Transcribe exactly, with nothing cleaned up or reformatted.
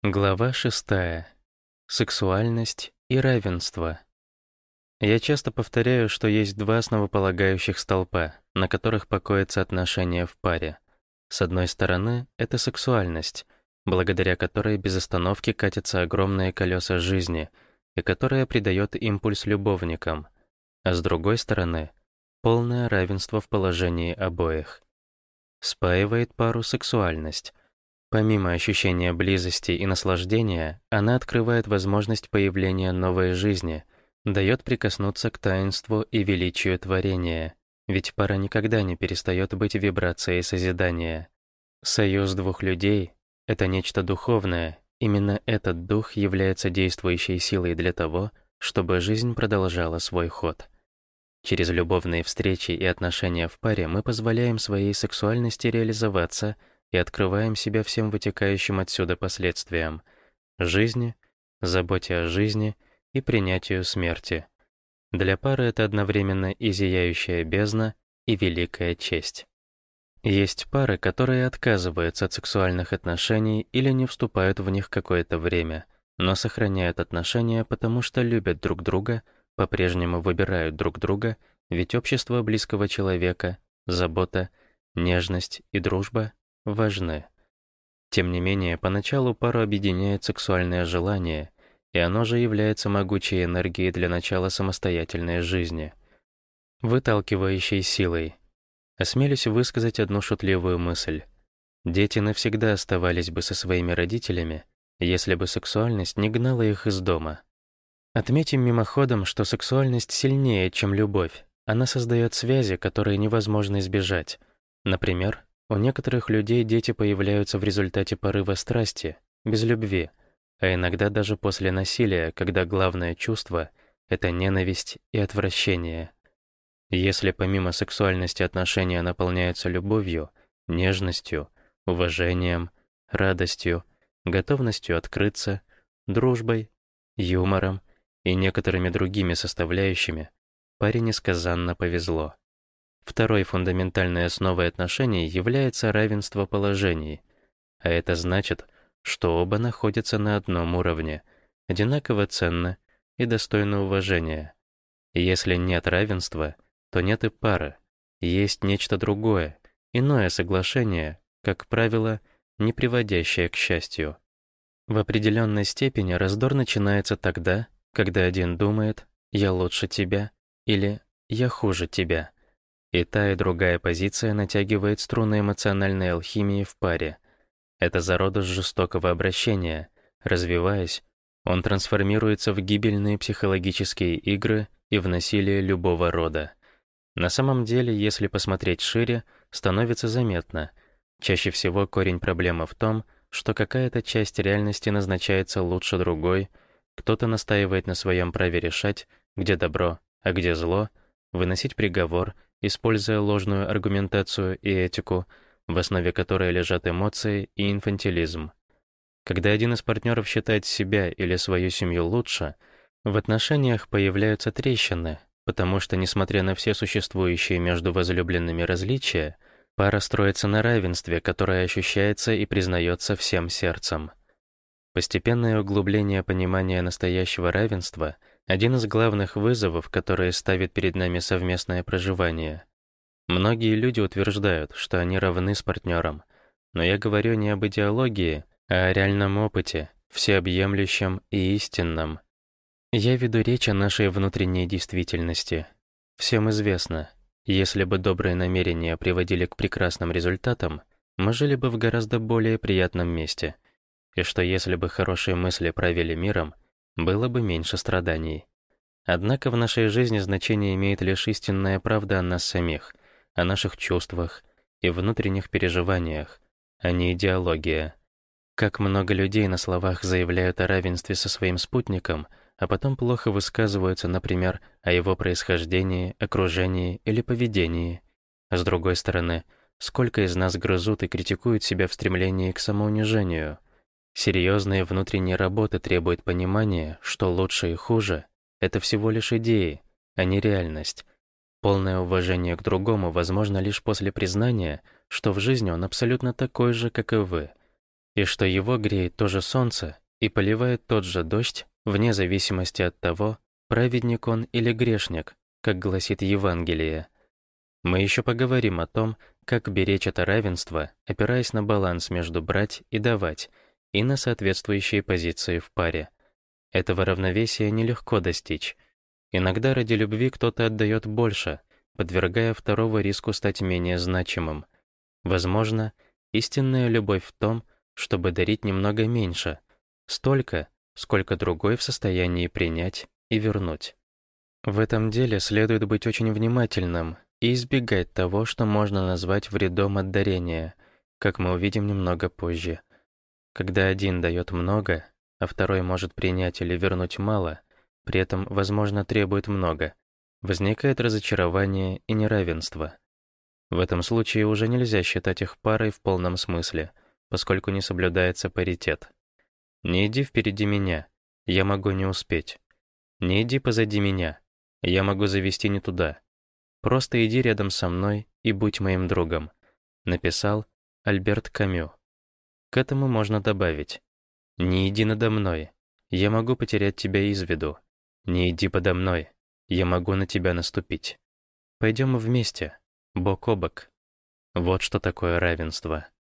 Глава шестая. Сексуальность и равенство. Я часто повторяю, что есть два основополагающих столпа, на которых покоятся отношения в паре. С одной стороны, это сексуальность, благодаря которой без остановки катятся огромные колеса жизни, и которая придает импульс любовникам. А с другой стороны, полное равенство в положении обоих. Спаивает пару сексуальность. Помимо ощущения близости и наслаждения, она открывает возможность появления новой жизни, дает прикоснуться к таинству и величию творения, ведь пара никогда не перестает быть вибрацией созидания. Союз двух людей — это нечто духовное, именно этот дух является действующей силой для того, чтобы жизнь продолжала свой ход. Через любовные встречи и отношения в паре мы позволяем своей сексуальности реализоваться и открываем себя всем вытекающим отсюда последствиям — жизни, заботе о жизни и принятию смерти. Для пары это одновременно и зияющая бездна, и великая честь. Есть пары, которые отказываются от сексуальных отношений или не вступают в них какое-то время, но сохраняют отношения, потому что любят друг друга, по-прежнему выбирают друг друга, ведь общество близкого человека, забота, нежность и дружба важны. Тем не менее, поначалу пару объединяет сексуальное желание, и оно же является могучей энергией для начала самостоятельной жизни, выталкивающей силой. Осмелюсь высказать одну шутливую мысль. Дети навсегда оставались бы со своими родителями, если бы сексуальность не гнала их из дома. Отметим мимоходом, что сексуальность сильнее, чем любовь. Она создает связи, которые невозможно избежать. Например, у некоторых людей дети появляются в результате порыва страсти, без любви, а иногда даже после насилия, когда главное чувство — это ненависть и отвращение. Если помимо сексуальности отношения наполняются любовью, нежностью, уважением, радостью, готовностью открыться, дружбой, юмором и некоторыми другими составляющими, паре несказанно повезло. Второй фундаментальной основой отношений является равенство положений, а это значит, что оба находятся на одном уровне, одинаково ценны и достойны уважения. Если нет равенства, то нет и пары, есть нечто другое, иное соглашение, как правило, не приводящее к счастью. В определенной степени раздор начинается тогда, когда один думает «я лучше тебя» или «я хуже тебя». И та, и другая позиция натягивает струны эмоциональной алхимии в паре. Это зародыш жестокого обращения. Развиваясь, он трансформируется в гибельные психологические игры и в насилие любого рода. На самом деле, если посмотреть шире, становится заметно. Чаще всего корень проблемы в том, что какая-то часть реальности назначается лучше другой, кто-то настаивает на своем праве решать, где добро, а где зло, выносить приговор, используя ложную аргументацию и этику, в основе которой лежат эмоции и инфантилизм. Когда один из партнеров считает себя или свою семью лучше, в отношениях появляются трещины, потому что, несмотря на все существующие между возлюбленными различия, пара строится на равенстве, которое ощущается и признается всем сердцем. Постепенное углубление понимания настоящего равенства — один из главных вызовов, которые ставит перед нами совместное проживание. Многие люди утверждают, что они равны с партнером, но я говорю не об идеологии, а о реальном опыте, всеобъемлющем и истинном. Я веду речь о нашей внутренней действительности. Всем известно, если бы добрые намерения приводили к прекрасным результатам, мы жили бы в гораздо более приятном месте, и что если бы хорошие мысли правили миром, было бы меньше страданий. Однако в нашей жизни значение имеет лишь истинная правда о нас самих, о наших чувствах и внутренних переживаниях, а не идеология. Как много людей на словах заявляют о равенстве со своим спутником, а потом плохо высказываются, например, о его происхождении, окружении или поведении. А с другой стороны, сколько из нас грызут и критикуют себя в стремлении к самоунижению. Серьезные внутренние работы требуют понимания, что лучше и хуже — это всего лишь идеи, а не реальность. Полное уважение к другому возможно лишь после признания, что в жизни он абсолютно такой же, как и вы. и что его греет то же солнце и поливает тот же дождь, вне зависимости от того, праведник он или грешник, как гласит Евангелие. Мы еще поговорим о том, как беречь это равенство, опираясь на баланс между брать и давать, и на соответствующие позиции в паре. Этого равновесия нелегко достичь. Иногда ради любви кто-то отдает больше, подвергая второго риску стать менее значимым. Возможно, истинная любовь в том, чтобы дарить немного меньше, столько, сколько другой в состоянии принять и вернуть. В этом деле следует быть очень внимательным и избегать того, что можно назвать вредом от дарения, как мы увидим немного позже. Когда один дает много, а второй может принять или вернуть мало, при этом, возможно, требует много, возникает разочарование и неравенство. В этом случае уже нельзя считать их парой в полном смысле, поскольку не соблюдается паритет. Не иди впереди меня, я могу не успеть. Не иди позади меня, я могу завести не туда. Просто иди рядом со мной и будь моим другом, написал Альберт Камю. К этому можно добавить: не иди надо мной, я могу потерять тебя из виду. Не иди подо мной, я могу на тебя наступить. Пойдем вместе, бок о бок. Вот что такое равенство.